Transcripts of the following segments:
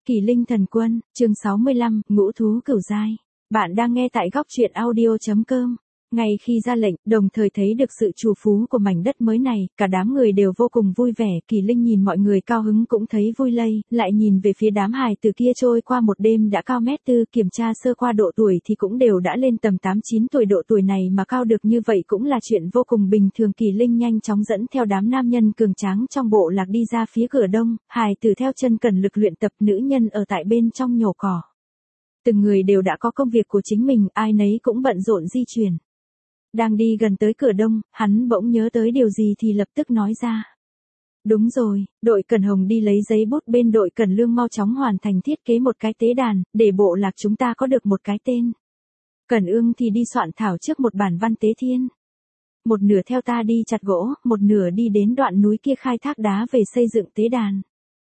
Kỳ Linh Thần Quân, chương 65, Ngũ Thú Cửu Giai. Bạn đang nghe tại góc truyện audio.com. Ngay khi ra lệnh, đồng thời thấy được sự trù phú của mảnh đất mới này, cả đám người đều vô cùng vui vẻ. Kỳ Linh nhìn mọi người cao hứng cũng thấy vui lây, lại nhìn về phía đám hài từ kia trôi qua một đêm đã cao mét tư, kiểm tra sơ qua độ tuổi thì cũng đều đã lên tầm 8-9 tuổi, độ tuổi này mà cao được như vậy cũng là chuyện vô cùng bình thường. Kỳ Linh nhanh chóng dẫn theo đám nam nhân cường tráng trong bộ lạc đi ra phía cửa đông, hài từ theo chân cần lực luyện tập, nữ nhân ở tại bên trong nhổ cỏ. Từng người đều đã có công việc của chính mình, ai nấy cũng bận rộn di chuyển. Đang đi gần tới cửa đông, hắn bỗng nhớ tới điều gì thì lập tức nói ra. Đúng rồi, đội Cẩn Hồng đi lấy giấy bút bên đội Cẩn Lương mau chóng hoàn thành thiết kế một cái tế đàn, để bộ lạc chúng ta có được một cái tên. Cẩn Ương thì đi soạn thảo trước một bản văn tế thiên. Một nửa theo ta đi chặt gỗ, một nửa đi đến đoạn núi kia khai thác đá về xây dựng tế đàn.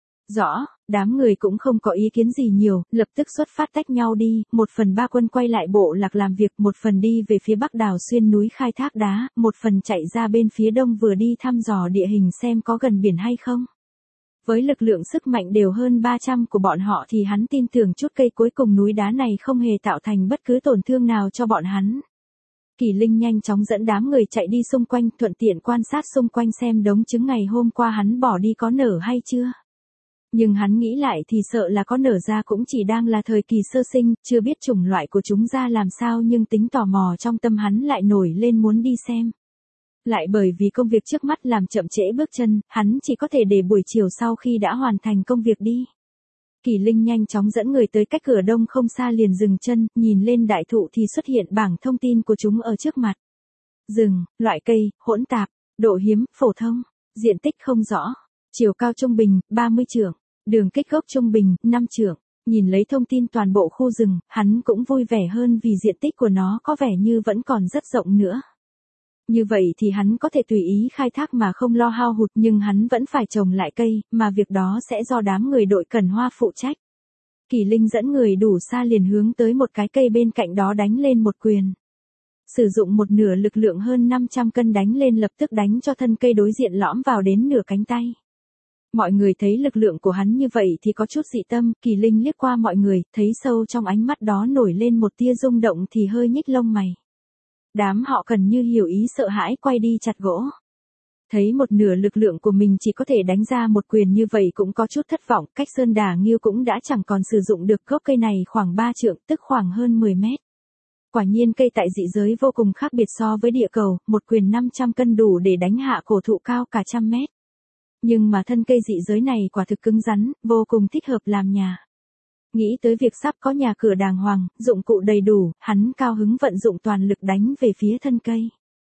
Rõ, đám người cũng không có ý kiến gì nhiều, lập tức xuất phát tách nhau đi, 1/3 quân quay lại bộ lạc làm việc, 1/2 đi về phía bắc đào xuyên núi khai thác đá, 1/2 chạy ra bên phía đông vừa đi thăm dò địa hình xem có gần biển hay không. Với lực lượng sức mạnh đều hơn 300 của bọn họ thì hắn tin tưởng chút cây cuối cùng núi đá này không hề tạo thành bất cứ tổn thương nào cho bọn hắn. Kỳ Linh nhanh chóng dẫn đám người chạy đi xung quanh, thuận tiện quan sát xung quanh xem đống trứng ngày hôm qua hắn bỏ đi có nở hay chưa. Nhưng hắn nghĩ lại thì sợ là có nở ra cũng chỉ đang là thời kỳ sơ sinh, chưa biết chủng loại của chúng ra làm sao, nhưng tính tò mò trong tâm hắn lại nổi lên muốn đi xem. Lại bởi vì công việc trước mắt làm chậm trễ bước chân, hắn chỉ có thể để buổi chiều sau khi đã hoàn thành công việc đi. Kỳ Linh nhanh chóng dẫn người tới cách cửa đông không xa liền dừng chân, nhìn lên đại thụ thì xuất hiện bảng thông tin của chúng ở trước mặt. Rừng, loại cây, hỗn tạp, độ hiếm, phổ thông, diện tích không rõ. Chiều cao trung bình, 30 trượng, đường kích gốc trung bình, 5 trượng. Nhìn lấy thông tin toàn bộ khu rừng, hắn cũng vui vẻ hơn vì diện tích của nó có vẻ như vẫn còn rất rộng nữa. Như vậy thì hắn có thể tùy ý khai thác mà không lo hao hụt, nhưng hắn vẫn phải trồng lại cây, mà việc đó sẽ do đám người đội Cẩn Hoa phụ trách. Kỳ Linh dẫn người đủ xa liền hướng tới một cái cây bên cạnh đó đánh lên một quyền. Sử dụng một nửa lực lượng hơn 500 cân đánh lên, lập tức đánh cho thân cây đối diện lõm vào đến nửa cánh tay. Mọi người thấy lực lượng của hắn như vậy thì có chút dị tâm, Kỳ Linh liếc qua mọi người, thấy sâu trong ánh mắt đó nổi lên một tia rung động thì hơi nhích lông mày. Đám họ Cần như hiểu ý sợ hãi quay đi chặt gỗ. Thấy một nửa lực lượng của mình chỉ có thể đánh ra một quyền như vậy cũng có chút thất vọng, cách Sơn Đà Nghiêu cũng đã chẳng còn sử dụng được gốc cây này khoảng 3 trượng, tức khoảng hơn 10 mét. Quả nhiên cây tại dị giới vô cùng khác biệt so với địa cầu, một quyền 500 cân đủ để đánh hạ cổ thụ cao cả 100 mét. Nhưng mà thân cây dị giới này quả thực cứng rắn, vô cùng thích hợp làm nhà. Nghĩ tới việc sắp có nhà cửa đàng hoàng, dụng cụ đầy đủ, hắn cao hứng vận dụng toàn lực đánh về phía thân cây.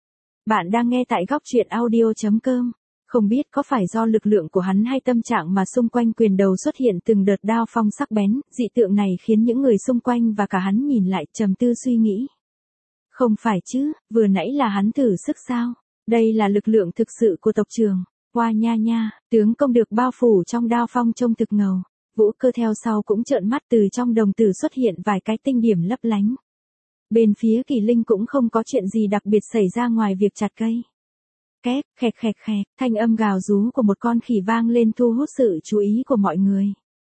Bạn đang nghe tại góc truyện audio.com. Không biết có phải do lực lượng của hắn hay tâm trạng mà xung quanh quyền đầu xuất hiện từng đợt đao phong sắc bén, dị tượng này khiến những người xung quanh và cả hắn nhìn lại trầm tư suy nghĩ. Không phải chứ, vừa nãy là hắn thử sức sao? Đây là lực lượng thực sự của tộc trưởng. Hoa nha nha, tướng công được bao phủ trong đao phong trông thực ngầu. Vũ Cơ theo sau cũng trợn mắt, từ trong đồng tử xuất hiện vài cái tinh điểm lấp lánh. Bên phía Kỳ Linh cũng không có chuyện gì đặc biệt xảy ra ngoài việc chặt cây. Két, khẹt khẹt khẹt, thanh âm gào rú của một con khỉ vang lên thu hút sự chú ý của mọi người.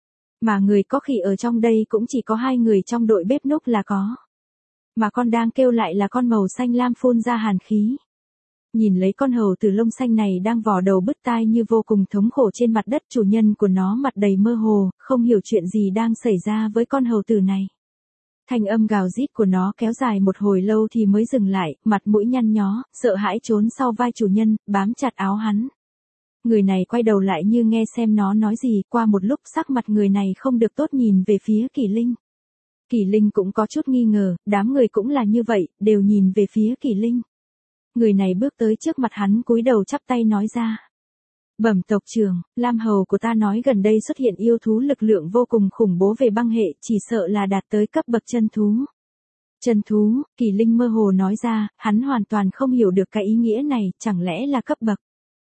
Mà người có khỉ ở trong đây cũng chỉ có 2 người trong đội bếp núc là có. Mà con đang kêu lại là con màu xanh lam phun ra hàn khí. Nhìn lấy con hầu tử lông xanh này đang vò đầu bứt tai như vô cùng thống khổ trên mặt đất, chủ nhân của nó mặt đầy mơ hồ, không hiểu chuyện gì đang xảy ra với con hầu tử này. Thanh âm gào rít của nó kéo dài một hồi lâu thì mới dừng lại, mặt mũi nhăn nhó, sợ hãi trốn sau vai chủ nhân, bám chặt áo hắn. Người này quay đầu lại như nghe xem nó nói gì, qua một lúc sắc mặt người này không được tốt, nhìn về phía Kỳ Linh. Kỳ Linh cũng có chút nghi ngờ, đám người cũng là như vậy, đều nhìn về phía Kỳ Linh. Người này bước tới trước mặt hắn cúi đầu chắp tay nói ra. Bẩm tộc trưởng, Lam Hầu của ta nói gần đây xuất hiện yêu thú lực lượng vô cùng khủng bố về băng hệ, chỉ sợ là đạt tới cấp bậc chân thú. Chân thú, Kỳ Linh mơ hồ nói ra, hắn hoàn toàn không hiểu được cái ý nghĩa này, chẳng lẽ là cấp bậc.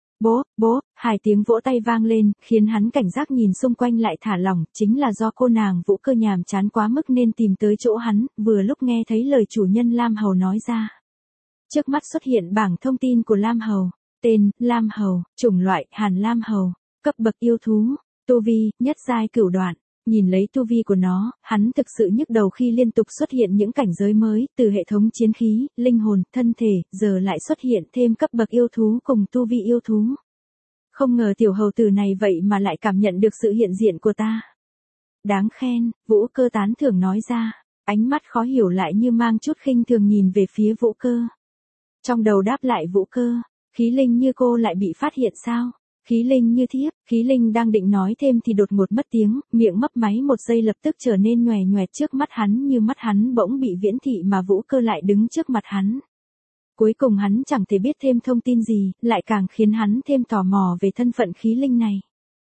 Bố, 2 tiếng vỗ tay vang lên, khiến hắn cảnh giác nhìn xung quanh lại thả lỏng, chính là do cô nàng Vũ Cơ nhàm chán quá mức nên tìm tới chỗ hắn, vừa lúc nghe thấy lời chủ nhân Lam Hầu nói ra. Trước mắt xuất hiện bảng thông tin của Lam Hầu, tên, Lam Hầu, chủng loại, Hàn Lam Hầu, cấp bậc yêu thú, tu vi, nhất giai cửu đoạn, Nhìn lấy tu vi của nó, hắn thực sự nhức đầu khi liên tục xuất hiện những cảnh giới mới, từ hệ thống chiến khí, linh hồn, thân thể, giờ lại xuất hiện thêm cấp bậc yêu thú cùng tu vi yêu thú. Không ngờ tiểu hầu tử này vậy mà lại cảm nhận được sự hiện diện của ta. Đáng khen, Vũ Cơ tán thưởng nói ra, ánh mắt khó hiểu lại như mang chút khinh thường nhìn về phía Vũ Cơ. Trong đầu đáp lại Vũ Cơ, khí linh như cô lại bị phát hiện sao? Khí linh như thiếp, khí linh đang định nói thêm thì đột ngột mất tiếng, miệng mấp máy một giây lập tức trở nên nhòe nhoẹt trước mắt hắn như mắt hắn bỗng bị viễn thị mà Vũ Cơ lại đứng trước mặt hắn. Cuối cùng hắn chẳng thể biết thêm thông tin gì, lại càng khiến hắn thêm tò mò về thân phận khí linh này.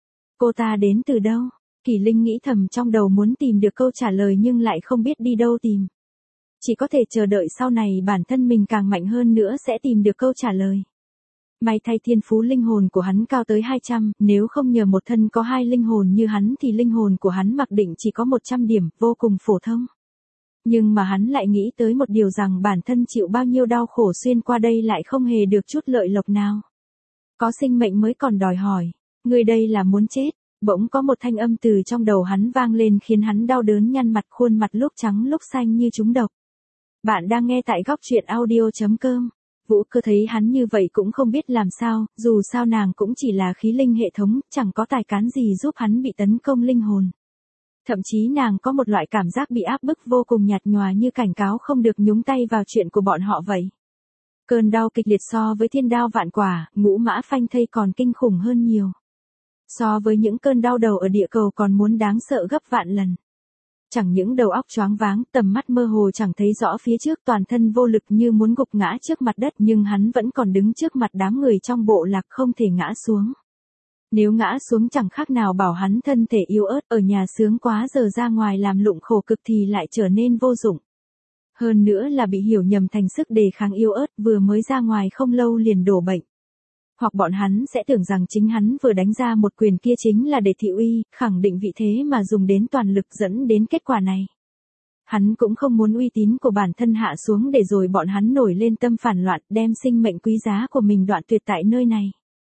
Cô ta đến từ đâu? Kỷ Linh nghĩ thầm trong đầu muốn tìm được câu trả lời nhưng lại không biết đi đâu tìm. Chỉ có thể chờ đợi sau này bản thân mình càng mạnh hơn nữa sẽ tìm được câu trả lời. May thay thiên phú linh hồn của hắn cao tới 200, nếu không nhờ một thân có 2 linh hồn như hắn thì linh hồn của hắn mặc định chỉ có 100 điểm, vô cùng phổ thông. Nhưng mà hắn lại nghĩ tới một điều rằng bản thân chịu bao nhiêu đau khổ xuyên qua đây lại không hề được chút lợi lộc nào. Có sinh mệnh mới còn đòi hỏi, người đây là muốn chết. Bỗng có một thanh âm từ trong đầu hắn vang lên khiến hắn đau đớn nhăn mặt, khuôn mặt lúc trắng lúc xanh như trúng độc. Bạn đang nghe tại góc truyện audio.com. Vũ Cơ thấy hắn như vậy cũng không biết làm sao, dù sao nàng cũng chỉ là khí linh hệ thống, chẳng có tài cán gì giúp hắn bị tấn công linh hồn. Thậm chí nàng có một loại cảm giác bị áp bức vô cùng nhạt nhòa như cảnh cáo không được nhúng tay vào chuyện của bọn họ vậy. Cơn đau kịch liệt so với thiên đao vạn quả, ngũ mã phanh thây còn kinh khủng hơn nhiều. So với những cơn đau đầu ở địa cầu còn muốn đáng sợ gấp vạn lần. Chẳng những đầu óc choáng váng, tầm mắt mơ hồ chẳng thấy rõ phía trước, toàn thân vô lực như muốn gục ngã trước mặt đất, nhưng hắn vẫn còn đứng trước mặt đám người trong bộ lạc không thể ngã xuống. Nếu ngã xuống chẳng khác nào bảo hắn thân thể yếu ớt ở nhà sướng quá giờ ra ngoài làm lụng khổ cực thì lại trở nên vô dụng. Hơn nữa là bị hiểu nhầm thành sức đề kháng yếu ớt vừa mới ra ngoài không lâu liền đổ bệnh. Hoặc bọn hắn sẽ tưởng rằng chính hắn vừa đánh ra một quyền kia chính là để thị uy, khẳng định vị thế mà dùng đến toàn lực dẫn đến kết quả này. Hắn cũng không muốn uy tín của bản thân hạ xuống để rồi bọn hắn nổi lên tâm phản loạn đem sinh mệnh quý giá của mình đoạn tuyệt tại nơi này.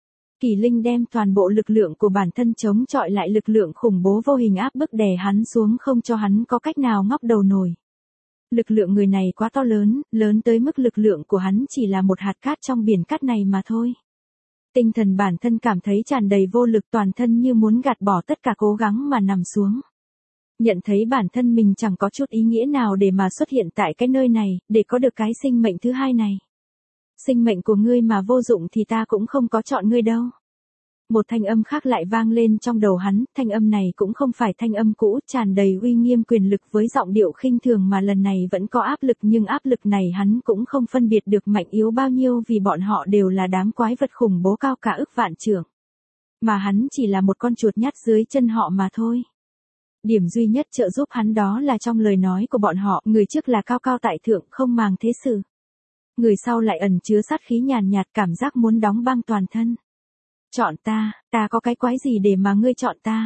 Kỷ Linh đem toàn bộ lực lượng của bản thân chống chọi lại lực lượng khủng bố vô hình áp bức đè hắn xuống không cho hắn có cách nào ngóc đầu nổi. Lực lượng người này quá to lớn, lớn tới mức lực lượng của hắn chỉ là một hạt cát trong biển cát này mà thôi. Tinh thần bản thân cảm thấy tràn đầy vô lực, toàn thân như muốn gạt bỏ tất cả cố gắng mà nằm xuống. Nhận thấy bản thân mình chẳng có chút ý nghĩa nào để mà xuất hiện tại cái nơi này, để có được cái sinh mệnh thứ hai này. Sinh mệnh của ngươi mà vô dụng thì ta cũng không có chọn ngươi đâu. Một thanh âm khác lại vang lên trong đầu hắn, thanh âm này cũng không phải thanh âm cũ, tràn đầy uy nghiêm quyền lực với giọng điệu khinh thường mà lần này vẫn có áp lực, nhưng áp lực này hắn cũng không phân biệt được mạnh yếu bao nhiêu vì bọn họ đều là đám quái vật khủng bố cao cả ức vạn trượng. Mà hắn chỉ là một con chuột nhắt dưới chân họ mà thôi. Điểm duy nhất trợ giúp hắn đó là trong lời nói của bọn họ, người trước là cao cao tại thượng không màng thế sự. Người sau lại ẩn chứa sát khí nhàn nhạt, cảm giác muốn đóng băng toàn thân. Chọn ta có cái quái gì để mà ngươi chọn ta?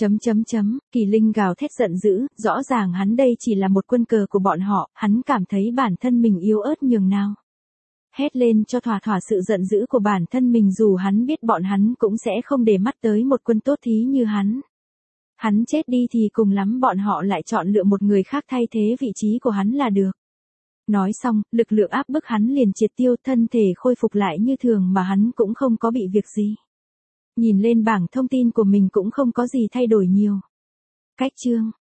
Kỷ Linh gào thét giận dữ, rõ ràng hắn đây chỉ là một quân cờ của bọn họ, hắn cảm thấy bản thân mình yếu ớt nhường nào. Hét lên cho thỏa thỏa sự giận dữ của bản thân mình dù hắn biết bọn hắn cũng sẽ không để mắt tới một quân tốt thí như hắn. Hắn chết đi thì cùng lắm bọn họ lại chọn lựa một người khác thay thế vị trí của hắn là được. Nói xong, lực lượng áp bức hắn liền triệt tiêu, thân thể khôi phục lại như thường mà hắn cũng không có bị việc gì. Nhìn lên bảng thông tin của mình cũng không có gì thay đổi nhiều. Cách chương